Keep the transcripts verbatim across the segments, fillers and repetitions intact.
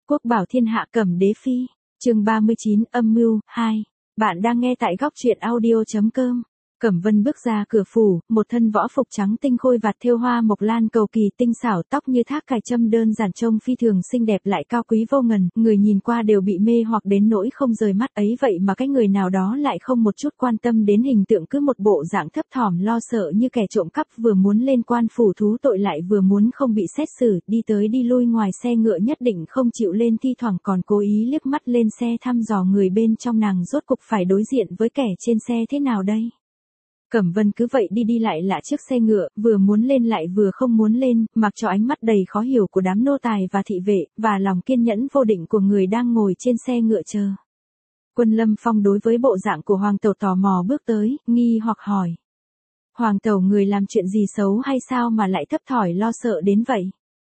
Quốc bảo thiên hạ Cẩm Đế phi, chương ba mươi chín, âm mưu, hai. Bạn đang nghe tại góc truyện audio.com. Cẩm Vân bước ra cửa phủ, một thân võ phục trắng tinh khôi vạt thêu hoa mộc lan cầu kỳ tinh xảo, tóc như thác cài châm đơn giản trông phi thường xinh đẹp lại cao quý vô ngần, người nhìn qua đều bị mê hoặc đến nỗi không rời mắt ấy, vậy mà cái người nào đó lại không một chút quan tâm đến hình tượng, cứ một bộ dạng thấp thỏm lo sợ như kẻ trộm cắp vừa muốn lên quan phủ thú tội lại vừa muốn không bị xét xử, đi tới đi lui ngoài xe ngựa nhất định không chịu lên, thi thoảng còn cố ý liếc mắt lên xe thăm dò người bên trong, nàng rốt cục phải đối diện với kẻ trên xe thế nào đây? Cẩm Vân cứ vậy đi đi lại lại trước xe ngựa, vừa muốn lên lại vừa không muốn lên, mặc cho ánh mắt đầy khó hiểu của đám nô tài và thị vệ, và lòng kiên nhẫn vô định của người đang ngồi trên xe ngựa chờ. Quân Lâm Phong đối với bộ dạng của Hoàng tẩu tò mò bước tới, nghi hoặc hỏi. Hoàng tẩu, người làm chuyện gì xấu hay sao mà lại thấp thỏm lo sợ đến vậy?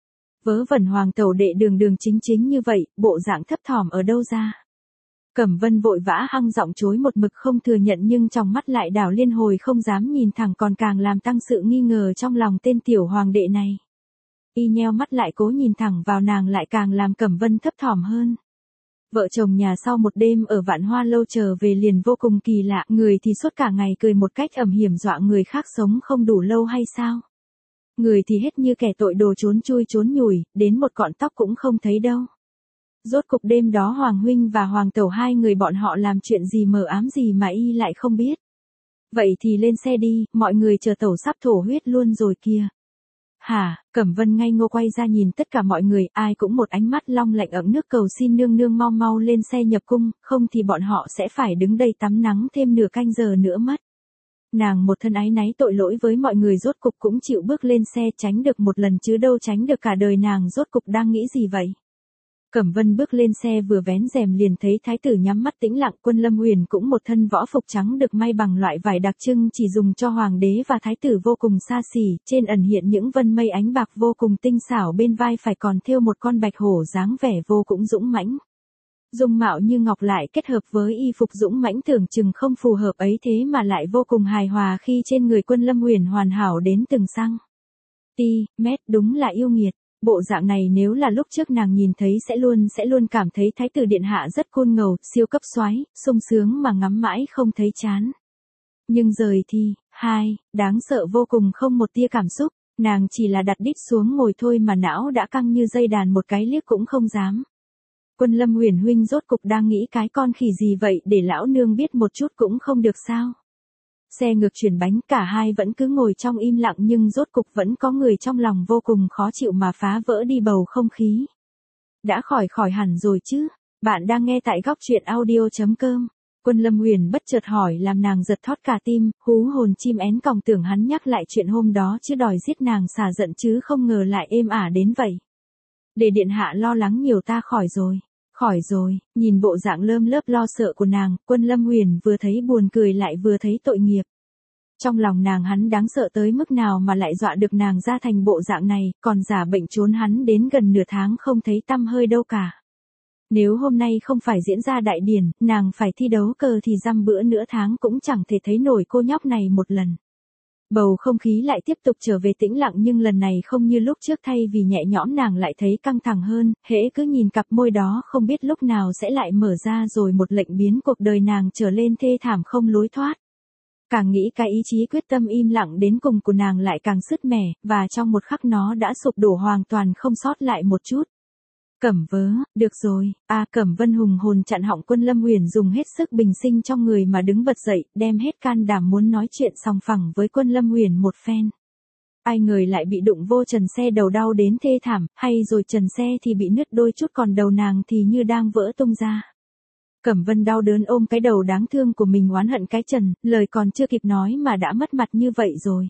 Vớ vẩn, Hoàng tẩu đệ đường đường chính chính như vậy, bộ dạng thấp thỏm ở đâu ra? Cẩm Vân vội vã hăng giọng chối một mực không thừa nhận, nhưng trong mắt lại đảo liên hồi không dám nhìn thẳng, còn càng làm tăng sự nghi ngờ trong lòng tên tiểu hoàng đệ này. Y nheo mắt lại cố nhìn thẳng vào nàng lại càng làm Cẩm Vân thấp thỏm hơn. Vợ chồng nhà sau một đêm ở Vạn Hoa lâu trở về liền vô cùng kỳ lạ, người thì suốt cả ngày cười một cách ầm hiểm dọa người khác sống không đủ lâu hay sao? Người thì hết như kẻ tội đồ trốn chui trốn nhủi, đến một cọn tóc cũng không thấy đâu. Rốt cục đêm đó Hoàng huynh và Hoàng tẩu hai người bọn họ làm chuyện gì mờ ám gì mà y lại không biết. Vậy thì lên xe đi, mọi người chờ tẩu sắp thổ huyết luôn rồi kìa. Hả? Cẩm Vân ngây ngô quay ra nhìn tất cả mọi người, ai cũng một ánh mắt long lạnh ấm nước cầu xin nương nương mau mau lên xe nhập cung, không thì bọn họ sẽ phải đứng đây tắm nắng thêm nửa canh giờ nữa mất. Nàng một thân áy náy tội lỗi với mọi người rốt cục cũng chịu bước lên xe, tránh được một lần chứ đâu tránh được cả đời. Nàng rốt cục đang nghĩ gì vậy? Cẩm Vân bước lên xe vừa vén rèm liền thấy thái tử nhắm mắt tĩnh lặng, Quân Lâm Huyền cũng một thân võ phục trắng được may bằng loại vải đặc trưng chỉ dùng cho hoàng đế và thái tử, vô cùng xa xỉ, trên ẩn hiện những vân mây ánh bạc vô cùng tinh xảo, bên vai phải còn thêu một con bạch hổ dáng vẻ vô cùng dũng mãnh. Dung mạo như ngọc lại kết hợp với y phục dũng mãnh tưởng chừng không phù hợp ấy thế mà lại vô cùng hài hòa khi trên người Quân Lâm Huyền hoàn hảo đến từng xăng ti mét, đúng là yêu nghiệt. Bộ dạng này nếu là lúc trước nàng nhìn thấy sẽ luôn sẽ luôn cảm thấy thái tử điện hạ rất cool ngầu, siêu cấp soái, sung sướng mà ngắm mãi không thấy chán. Nhưng rời thì, hai, đáng sợ vô cùng, không một tia cảm xúc, nàng chỉ là đặt đít xuống ngồi thôi mà não đã căng như dây đàn, một cái liếc cũng không dám. Quân Lâm Huyền huynh rốt cục đang nghĩ cái con khỉ gì vậy, để lão nương biết một chút cũng không được sao? Xe ngược chuyển bánh, cả hai vẫn cứ ngồi trong im lặng, nhưng rốt cục vẫn có người trong lòng vô cùng khó chịu mà phá vỡ đi bầu không khí. Đã khỏi khỏi hẳn rồi chứ? Bạn đang nghe tại góc truyện audio.com. Quân Lâm Huyền bất chợt hỏi làm nàng giật thót cả tim, hú hồn chim én còng, tưởng hắn nhắc lại chuyện hôm đó chứ đòi giết nàng xả giận, chứ không ngờ lại êm ả đến vậy. Để điện hạ lo lắng nhiều, ta khỏi rồi. Khỏi rồi, nhìn bộ dạng lơm lớp lo sợ của nàng, Quân Lâm Huyền vừa thấy buồn cười lại vừa thấy tội nghiệp. Trong lòng nàng hắn đáng sợ tới mức nào mà lại dọa được nàng ra thành bộ dạng này, còn giả bệnh trốn hắn đến gần nửa tháng không thấy tăm hơi đâu cả. Nếu hôm nay không phải diễn ra đại điển, nàng phải thi đấu cờ thì dăm bữa nửa tháng cũng chẳng thể thấy nổi cô nhóc này một lần. Bầu không khí lại tiếp tục trở về tĩnh lặng, nhưng lần này không như lúc trước, thay vì nhẹ nhõm nàng lại thấy căng thẳng hơn, hễ cứ nhìn cặp môi đó không biết lúc nào sẽ lại mở ra, rồi một lệnh biến cuộc đời nàng trở lên thê thảm không lối thoát. Càng nghĩ cái ý chí quyết tâm im lặng đến cùng của nàng lại càng sứt mẻ, và trong một khắc nó đã sụp đổ hoàn toàn không sót lại một chút. Cẩm vớ, được rồi, à Cẩm Vân hùng hồn chặn họng Quân Lâm Huyền dùng hết sức bình sinh trong người mà đứng bật dậy, đem hết can đảm muốn nói chuyện sòng phẳng với Quân Lâm Huyền một phen. Ai ngờ lại bị đụng vô trần xe, đầu đau đến thê thảm, hay rồi trần xe thì bị nứt đôi chút, còn đầu nàng thì như đang vỡ tung ra. Cẩm Vân đau đớn ôm cái đầu đáng thương của mình oán hận cái trần, lời còn chưa kịp nói mà đã mất mặt như vậy rồi.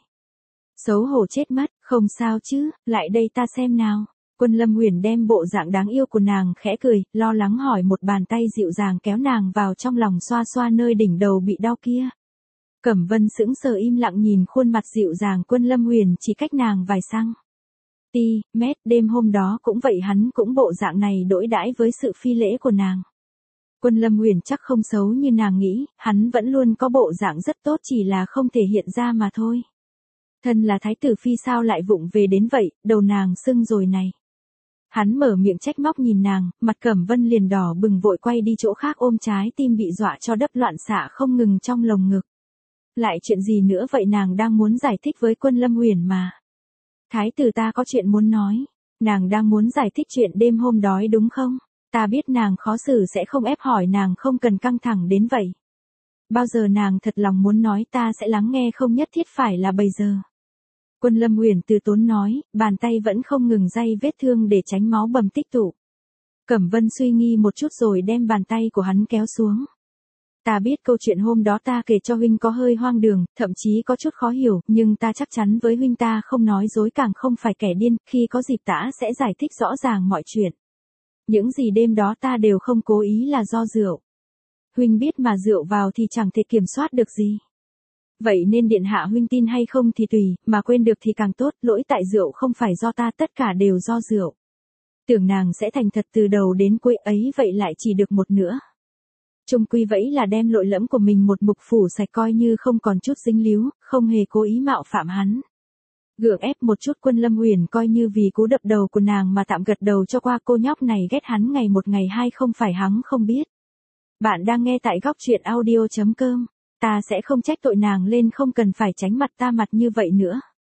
Xấu hổ chết mất, không sao chứ, lại đây ta xem nào. Quân Lâm Huyền đem bộ dạng đáng yêu của nàng khẽ cười, lo lắng hỏi, một bàn tay dịu dàng kéo nàng vào trong lòng xoa xoa nơi đỉnh đầu bị đau kia. Cẩm Vân sững sờ im lặng nhìn khuôn mặt dịu dàng Quân Lâm Huyền chỉ cách nàng vài xăng ti mét, đêm hôm đó cũng vậy, hắn cũng bộ dạng này đối đãi với sự phi lễ của nàng. Quân Lâm Huyền chắc không xấu như nàng nghĩ, hắn vẫn luôn có bộ dạng rất tốt, chỉ là không thể hiện ra mà thôi. Thân là thái tử phi sao lại vụng về đến vậy, đầu nàng sưng rồi này. Hắn mở miệng trách móc nhìn nàng, mặt Cẩm Vân liền đỏ bừng vội quay đi chỗ khác ôm trái tim bị dọa cho đập loạn xạ không ngừng trong lồng ngực. Lại chuyện gì nữa vậy, nàng đang muốn giải thích với Quân Lâm Uyển mà. Thái tử ta có chuyện muốn nói. Nàng đang muốn giải thích chuyện đêm hôm đói đúng không? Ta biết nàng khó xử sẽ không ép hỏi, nàng không cần căng thẳng đến vậy. Bao giờ nàng thật lòng muốn nói ta sẽ lắng nghe, không nhất thiết phải là bây giờ. Quân Lâm Uyển từ tốn nói, bàn tay vẫn không ngừng day vết thương để tránh máu bầm tích tụ. Cẩm Vân suy nghi một chút rồi đem bàn tay của hắn kéo xuống. Ta biết câu chuyện hôm đó ta kể cho huynh có hơi hoang đường, thậm chí có chút khó hiểu, nhưng ta chắc chắn với huynh ta không nói dối, càng không phải kẻ điên, khi có dịp ta sẽ giải thích rõ ràng mọi chuyện. Những gì đêm đó ta đều không cố ý là do rượu. Huynh biết mà, rượu vào thì chẳng thể kiểm soát được gì. Vậy nên điện hạ huynh tin hay không thì tùy, mà quên được thì càng tốt, lỗi tại rượu không phải do ta, tất cả đều do rượu. Tưởng nàng sẽ thành thật từ đầu đến cuối ấy, vậy lại chỉ được một nữa. Chung quy vậy là đem lỗi lẫm của mình một mục phủ sạch, coi như không còn chút dính líu, không hề cố ý mạo phạm hắn. Gượng ép một chút, Quân Lâm Uyển coi như vì cú đập đầu của nàng mà tạm gật đầu cho qua. Cô nhóc này ghét hắn ngày một ngày hai không phải hắn không biết. Bạn đang nghe tại góc truyện audio chấm com. Ta sẽ không trách tội nàng lên, không cần phải tránh mặt ta mặt như vậy nữa.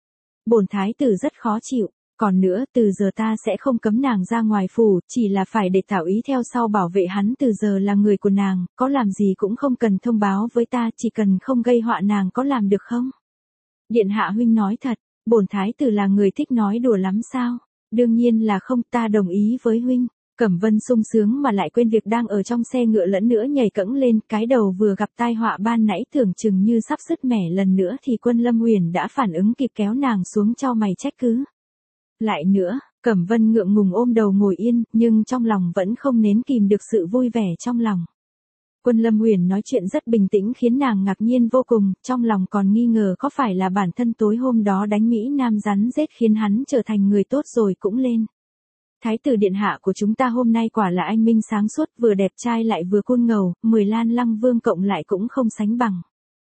Bổn thái tử rất khó chịu. Còn nữa, từ giờ ta sẽ không cấm nàng ra ngoài phủ, chỉ là phải để Thảo Ý theo sau bảo vệ hắn, từ giờ là người của nàng, có làm gì cũng không cần thông báo với ta, chỉ cần không gây họa nàng, có làm được không? Điện hạ huynh nói thật, bổn thái tử là người thích nói đùa lắm sao? Đương nhiên là không, ta đồng ý với huynh. Cẩm Vân sung sướng mà lại quên việc đang ở trong xe ngựa, lẫn nữa nhảy cẫng lên, cái đầu vừa gặp tai họa ban nãy tưởng chừng như sắp sứt mẻ lần nữa thì Quân Lâm Uyển đã phản ứng kịp, kéo nàng xuống chau mày trách cứ. Lại nữa, Cẩm Vân ngượng ngùng ôm đầu ngồi yên, nhưng trong lòng vẫn không nén kìm được sự vui vẻ trong lòng. Quân Lâm Uyển nói chuyện rất bình tĩnh khiến nàng ngạc nhiên vô cùng, trong lòng còn nghi ngờ có phải là bản thân tối hôm đó đánh Mỹ Nam rắn rết khiến hắn trở thành người tốt rồi cũng lên. Thái tử điện hạ của chúng ta hôm nay quả là anh minh sáng suốt, vừa đẹp trai lại vừa côn ngầu, mười Lan Lăng Vương cộng lại cũng không sánh bằng.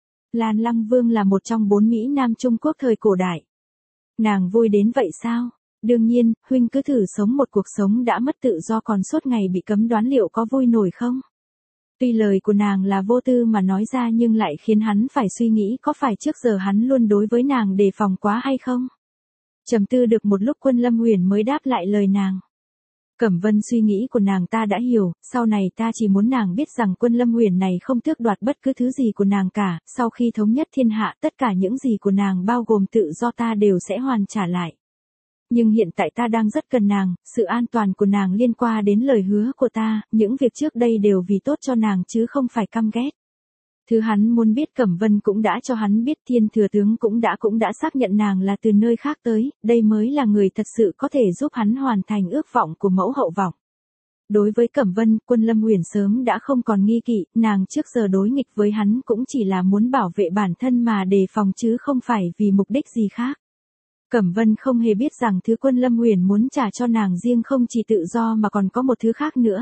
Lan Lăng Vương là một trong bốn Mỹ Nam Trung Quốc thời cổ đại. Nàng vui đến vậy sao? Đương nhiên, huynh cứ thử sống một cuộc sống đã mất tự do còn suốt ngày bị cấm đoán, liệu có vui nổi không? Tuy lời của nàng là vô tư mà nói ra nhưng lại khiến hắn phải suy nghĩ có phải trước giờ hắn luôn đối với nàng đề phòng quá hay không? Trầm tư được một lúc, Quân Lâm Uyển mới đáp lại lời nàng. Cẩm Vân, suy nghĩ của nàng ta đã hiểu, sau này ta chỉ muốn nàng biết rằng Quân Lâm Uyển này không tước đoạt bất cứ thứ gì của nàng cả, sau khi thống nhất thiên hạ tất cả những gì của nàng bao gồm tự do ta đều sẽ hoàn trả lại. Nhưng hiện tại ta đang rất cần nàng, sự an toàn của nàng liên quan đến lời hứa của ta, những việc trước đây đều vì tốt cho nàng chứ không phải căm ghét. Thứ hắn muốn biết, Cẩm Vân cũng đã cho hắn biết, Thiên thừa tướng cũng đã cũng đã xác nhận nàng là từ nơi khác tới, đây mới là người thật sự có thể giúp hắn hoàn thành ước vọng của mẫu hậu vọng. Đối với Cẩm Vân, Quân Lâm Uyển sớm đã không còn nghi kỵ, nàng trước giờ đối nghịch với hắn cũng chỉ là muốn bảo vệ bản thân mà đề phòng chứ không phải vì mục đích gì khác. Cẩm Vân không hề biết rằng thứ Quân Lâm Uyển muốn trả cho nàng riêng không chỉ tự do mà còn có một thứ khác nữa.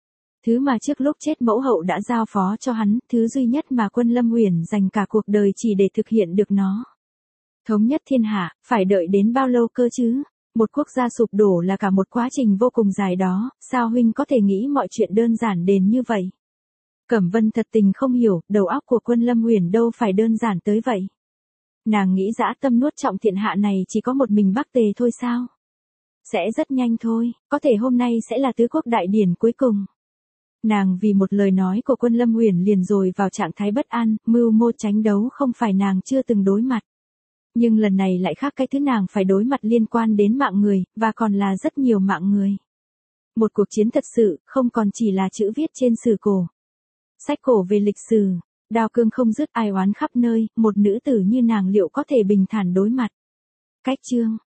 Thứ mà trước lúc chết mẫu hậu đã giao phó cho hắn, thứ duy nhất mà Quân Lâm Uyển dành cả cuộc đời chỉ để thực hiện được nó. Thống nhất thiên hạ, phải đợi đến bao lâu cơ chứ? Một quốc gia sụp đổ là cả một quá trình vô cùng dài đó, sao huynh có thể nghĩ mọi chuyện đơn giản đến như vậy? Cẩm Vân thật tình không hiểu, đầu óc của Quân Lâm Uyển đâu phải đơn giản tới vậy. Nàng nghĩ dã tâm nuốt trọng thiên hạ này chỉ có một mình Bắc Tề thôi sao? Sẽ rất nhanh thôi, có thể hôm nay sẽ là tứ quốc đại điển cuối cùng. Nàng vì một lời nói của Quân Lâm Uyển liền rồi vào trạng thái bất an, mưu mô tranh đấu không phải nàng chưa từng đối mặt. Nhưng lần này lại khác, cái thứ nàng phải đối mặt liên quan đến mạng người, và còn là rất nhiều mạng người. Một cuộc chiến thật sự, không còn chỉ là chữ viết trên sử cổ. Sách cổ về lịch sử, đao cương không dứt, ai oán khắp nơi, một nữ tử như nàng liệu có thể bình thản đối mặt. Cách chương